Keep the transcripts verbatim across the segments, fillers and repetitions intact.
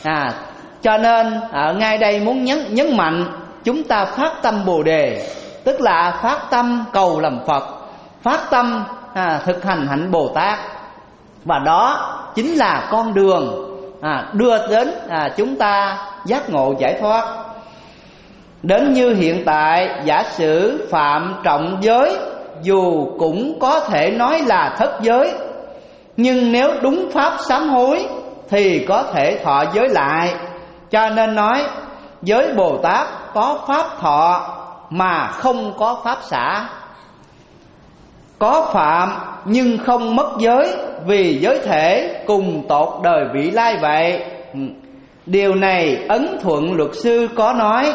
à, Cho nên ở ngay đây muốn nhấn, nhấn mạnh chúng ta phát tâm Bồ Đề, tức là phát tâm cầu làm Phật, phát tâm à, thực hành hạnh Bồ Tát. Và đó chính là con đường à, đưa đến à, chúng ta giác ngộ giải thoát. Đến như hiện tại, giả sử phạm trọng giới, dù cũng có thể nói là thất giới, nhưng nếu đúng pháp sám hối thì có thể thọ giới lại. Cho nên nói giới Bồ Tát có pháp thọ mà không có pháp xả, có phạm nhưng không mất giới, vì giới thể cùng tột đời vị lai vậy. Điều này Ấn Thuận Luật Sư có nói: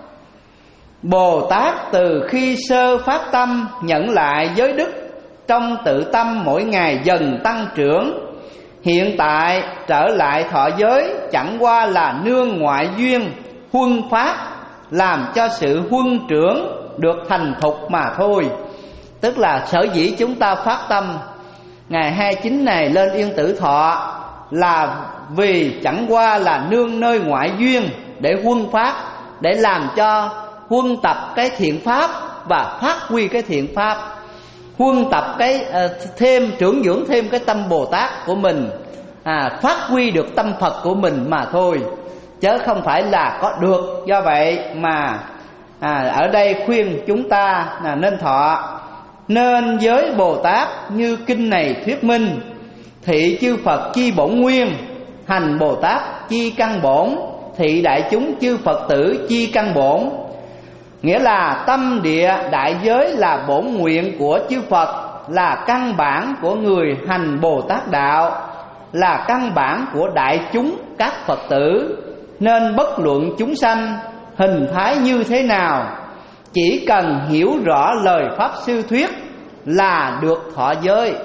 Bồ Tát từ khi sơ phát tâm nhận lại giới đức, trong tự tâm mỗi ngày dần tăng trưởng. Hiện tại trở lại thọ giới chẳng qua là nương ngoại duyên huân pháp, làm cho sự huân trưởng được thành thục mà thôi. Tức là sở dĩ chúng ta phát tâm ngày hai mươi chín này lên Yên Tử Thọ là vì chẳng qua là nương nơi ngoại duyên để huân pháp, để làm cho huân tập cái thiện pháp và phát huy cái thiện pháp, huân tập cái uh, thêm trưởng dưỡng thêm cái tâm Bồ Tát của mình, à, phát huy được tâm Phật của mình mà thôi, chứ không phải là có được. Do vậy mà à, ở đây khuyên chúng ta là nên thọ. Nên giới Bồ Tát như kinh này thuyết minh, thị chư Phật chi bổn nguyên, hành Bồ Tát chi căn bổn, thị đại chúng chư Phật tử chi căn bổn. Nghĩa là tâm địa đại giới là bổn nguyện của chư Phật, là căn bản của người hành Bồ Tát đạo, là căn bản của đại chúng các Phật tử. Nên bất luận chúng sanh hình thái như thế nào, chỉ cần hiểu rõ lời Pháp Sư thuyết là được thọ giới.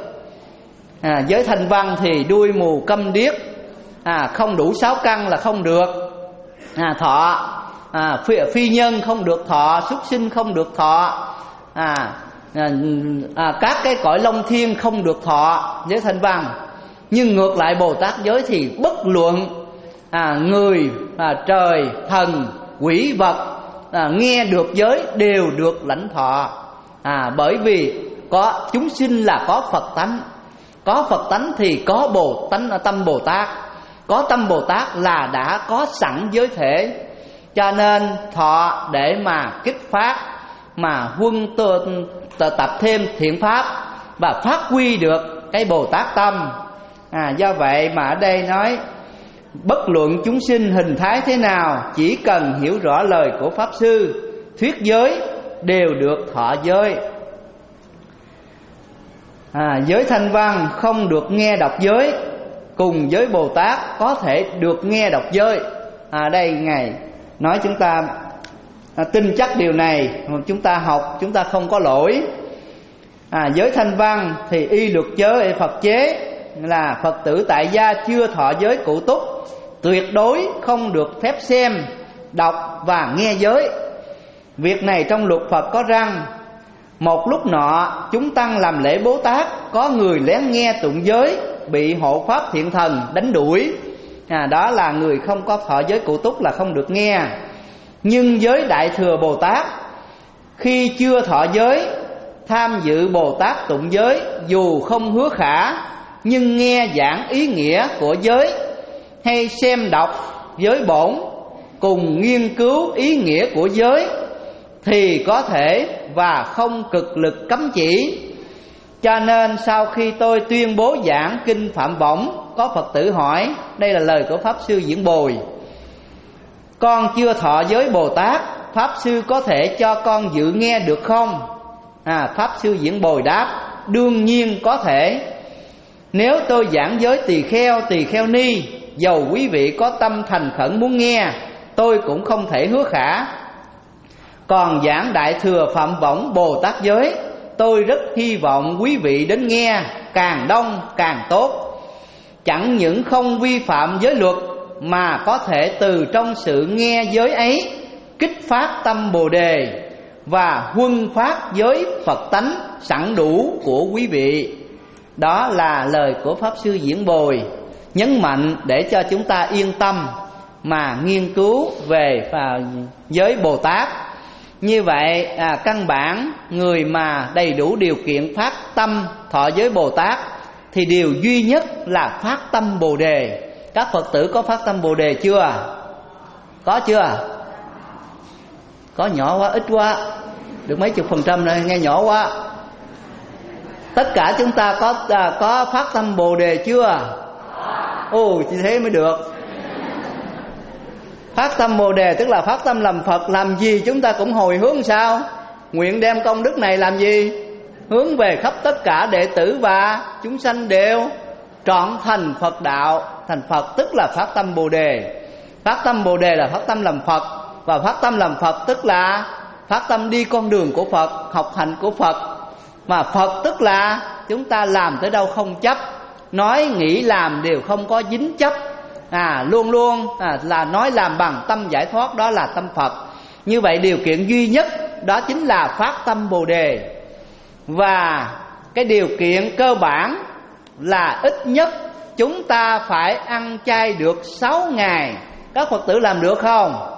à, Giới Thanh Văn thì đuôi mù câm điếc, à, không đủ sáu căn là không được à, thọ. À, phi, phi nhân không được thọ, súc sinh không được thọ, à, à, à, các cái cõi long thiên không được thọ giới Thanh Văn. Nhưng ngược lại Bồ Tát giới thì bất luận à, người, à, trời, thần, quỷ vật à, nghe được giới đều được lãnh thọ. à, Bởi vì có chúng sinh là có Phật tánh, có Phật tánh thì có Bồ tánh tâm Bồ Tát, có tâm Bồ Tát là đã có sẵn giới thể. Cho nên thọ để mà kích phát, mà huân tập thêm thiện pháp và phát huy được cái Bồ Tát tâm. à, Do vậy mà ở đây nói bất luận chúng sinh hình thái thế nào, chỉ cần hiểu rõ lời của Pháp Sư thuyết giới đều được thọ giới. à, Giới Thanh Văn không được nghe đọc giới, cùng giới Bồ Tát có thể được nghe đọc giới. à, Đây Ngài nói chúng ta à, tin chắc điều này, chúng ta học chúng ta không có lỗi. à, Giới Thanh Văn thì y luật giới Phật chế, là Phật tử tại gia chưa thọ giới cụ túc tuyệt đối không được phép xem, đọc và nghe giới. Việc này trong luật Phật có răng: một lúc nọ chúng tăng làm lễ Bố Tát, có người lén nghe tụng giới, bị hộ pháp thiện thần đánh đuổi. à, Đó là người không có thọ giới cụ túc là không được nghe. Nhưng giới Đại Thừa Bồ Tát khi chưa thọ giới, tham dự Bồ Tát tụng giới, dù không hứa khả nhưng nghe giảng ý nghĩa của giới, hay xem đọc giới bổn, cùng nghiên cứu ý nghĩa của giới, thì có thể và không cực lực cấm chỉ. Cho nên sau khi tôi tuyên bố giảng kinh Phạm Võng, có Phật tử hỏi, đây là lời của Pháp Sư Diễn Bồi: con chưa thọ giới Bồ Tát, Pháp Sư có thể cho con dự nghe được không? à, Pháp Sư Diễn Bồi đáp: đương nhiên có thể. Nếu tôi giảng giới tỳ kheo, tỳ kheo ni, dầu quý vị có tâm thành khẩn muốn nghe, tôi cũng không thể hứa khả. Còn giảng Đại Thừa Phạm Võng Bồ Tát giới, tôi rất hy vọng quý vị đến nghe, càng đông càng tốt. Chẳng những không vi phạm giới luật, mà có thể từ trong sự nghe giới ấy kích phát tâm Bồ Đề và huân phát giới Phật tánh sẵn đủ của quý vị. Đó là lời của Pháp Sư Diễn Bồi, nhấn mạnh để cho chúng ta yên tâm. mà nghiên cứu về à, giới Bồ Tát. Như vậy à, căn bản người mà đầy đủ điều kiện phát tâm thọ giới Bồ Tát thì điều duy nhất là phát tâm Bồ Đề. Các Phật tử có phát tâm Bồ Đề chưa? Có chưa? Có nhỏ quá, ít quá, được mấy chục phần trăm rồi, nghe nhỏ quá. Tất cả chúng ta có à, có phát tâm Bồ Đề chưa? Ồ, chỉ thế mới được. Phát tâm Bồ Đề tức là phát tâm làm Phật. Làm gì chúng ta cũng hồi hướng sao? Nguyện đem công đức này làm gì? Hướng về khắp tất cả đệ tử và chúng sanh đều trọn thành Phật đạo. Thành Phật tức là phát tâm Bồ Đề. Phát tâm Bồ Đề là phát tâm làm Phật. Và phát tâm làm Phật tức là phát tâm đi con đường của Phật, học hành của Phật. Mà Phật tức là chúng ta làm tới đâu không chấp, nói nghĩ làm đều không có dính chấp, à, luôn luôn à, là nói làm bằng tâm giải thoát, đó là tâm Phật. Như vậy điều kiện duy nhất đó chính là phát tâm Bồ Đề. Và cái điều kiện cơ bản là ít nhất chúng ta phải ăn chay được sáu ngày. Các Phật tử làm được không?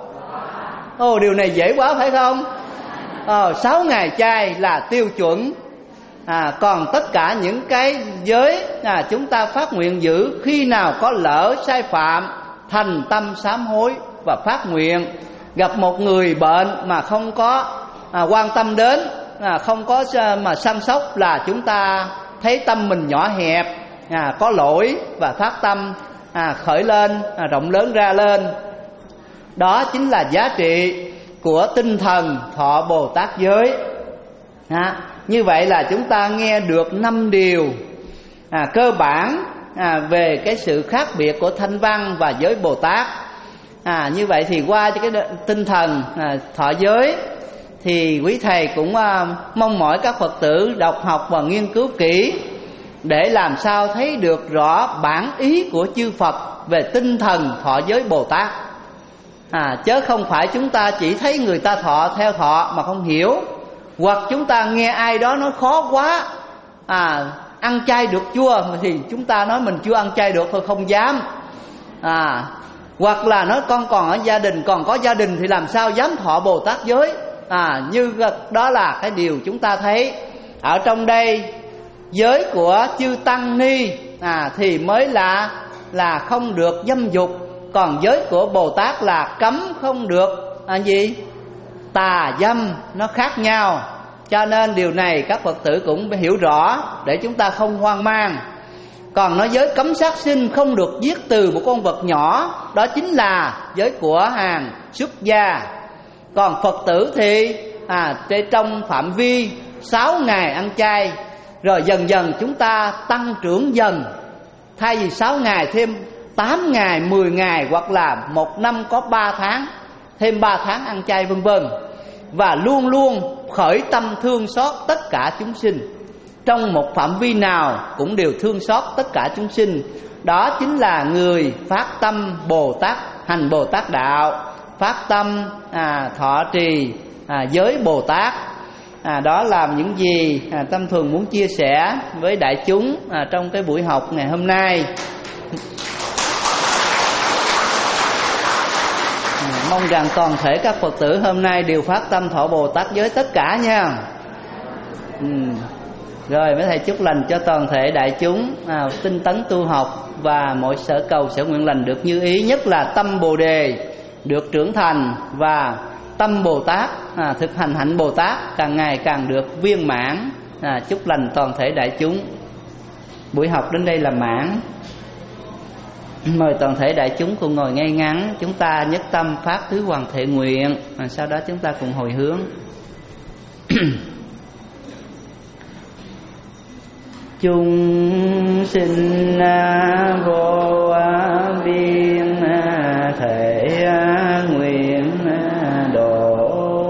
Ồ, điều này dễ quá phải không? Ờ, sáu ngày chay là tiêu chuẩn. À, còn tất cả những cái giới à, chúng ta phát nguyện giữ, khi nào có lỡ sai phạm thành tâm sám hối và phát nguyện. Gặp một người bệnh mà không có à, quan tâm đến, à, không có mà săn sóc là chúng ta thấy tâm mình nhỏ hẹp, à, có lỗi và phát tâm à, khởi lên, à, rộng lớn ra lên. Đó chính là giá trị của tinh thần thọ Bồ Tát giới. À, như vậy là chúng ta nghe được năm điều à, cơ bản à, về cái sự khác biệt của thanh văn và giới Bồ Tát. À, như vậy thì qua cái tinh thần à, thọ giới thì quý thầy cũng à, mong mỏi các Phật tử đọc học và nghiên cứu kỹ để làm sao thấy được rõ bản ý của chư Phật về tinh thần thọ giới Bồ Tát. À, chứ không phải chúng ta chỉ thấy người ta thọ theo thọ mà không hiểu, hoặc chúng ta nghe ai đó nói khó quá, à, ăn chay được chưa, thì chúng ta nói mình chưa ăn chay được thôi, không dám. À, hoặc là nói con còn ở gia đình, còn có gia đình thì làm sao dám thọ Bồ Tát giới. À, như đó là cái điều chúng ta thấy ở trong đây. Giới của chư tăng ni à, thì mới là là không được dâm dục, còn giới của Bồ Tát là cấm không được à, gì tà dâm, nó khác nhau. Cho nên điều này các Phật tử cũng phải hiểu rõ để chúng ta không hoang mang. Còn nói giới cấm sát sinh, không được giết từ một con vật nhỏ, đó chính là giới của hàng xuất gia. Còn Phật tử thì à, trong phạm vi sáu ngày ăn chay, rồi dần dần chúng ta tăng trưởng dần. Thay vì sáu ngày thêm tám ngày, mười ngày, hoặc là một năm có ba tháng, thêm ba tháng ăn chay vân vân. Và luôn luôn khởi tâm thương xót tất cả chúng sinh, trong một phạm vi nào cũng đều thương xót tất cả chúng sinh. Đó chính là người phát tâm Bồ Tát, hành Bồ Tát đạo, phát tâm à, thọ trì à, giới Bồ Tát. À, đó là những gì à, Tâm thường muốn chia sẻ với đại chúng à, trong cái buổi học ngày hôm nay. À, mong rằng toàn thể các Phật tử hôm nay đều phát tâm thọ Bồ Tát giới tất cả nha. Ừ. Rồi mấy thầy chúc lành cho toàn thể đại chúng à, tinh tấn tu học và mọi sở cầu sở nguyện lành được như ý, nhất là tâm Bồ Đề được trưởng thành và tâm Bồ Tát à, thực hành hạnh Bồ Tát càng ngày càng được viên mãn. À, chúc lành toàn thể đại chúng. Buổi học đến đây là mãn. Mời toàn thể đại chúng cùng ngồi ngay ngắn, chúng ta nhất tâm phát tứ hoàn thệ nguyện, à, sau đó chúng ta cùng hồi hướng. Chúng sinh vô biên thể nguyện độ,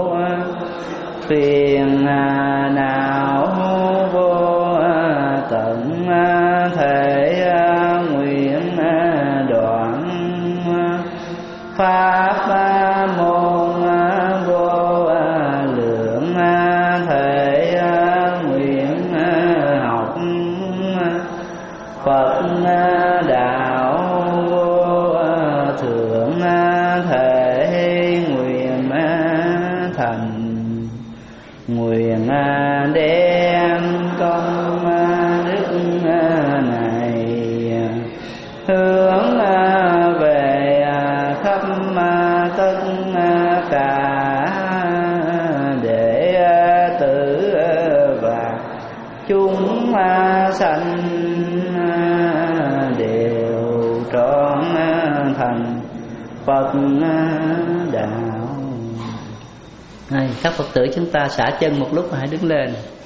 phiền não vô tận thể nguyện đoạn, pháp môn vô lượng thể nguyện học, Phật đạo vô thượng thể nguyện thành, nguyện đem công đức này hướng về khắp tất cả đệ tử và chúng sanh đều trọn thành Phật đạo. Này, các Phật tử chúng ta xả chân một lúc, hãy đứng lên.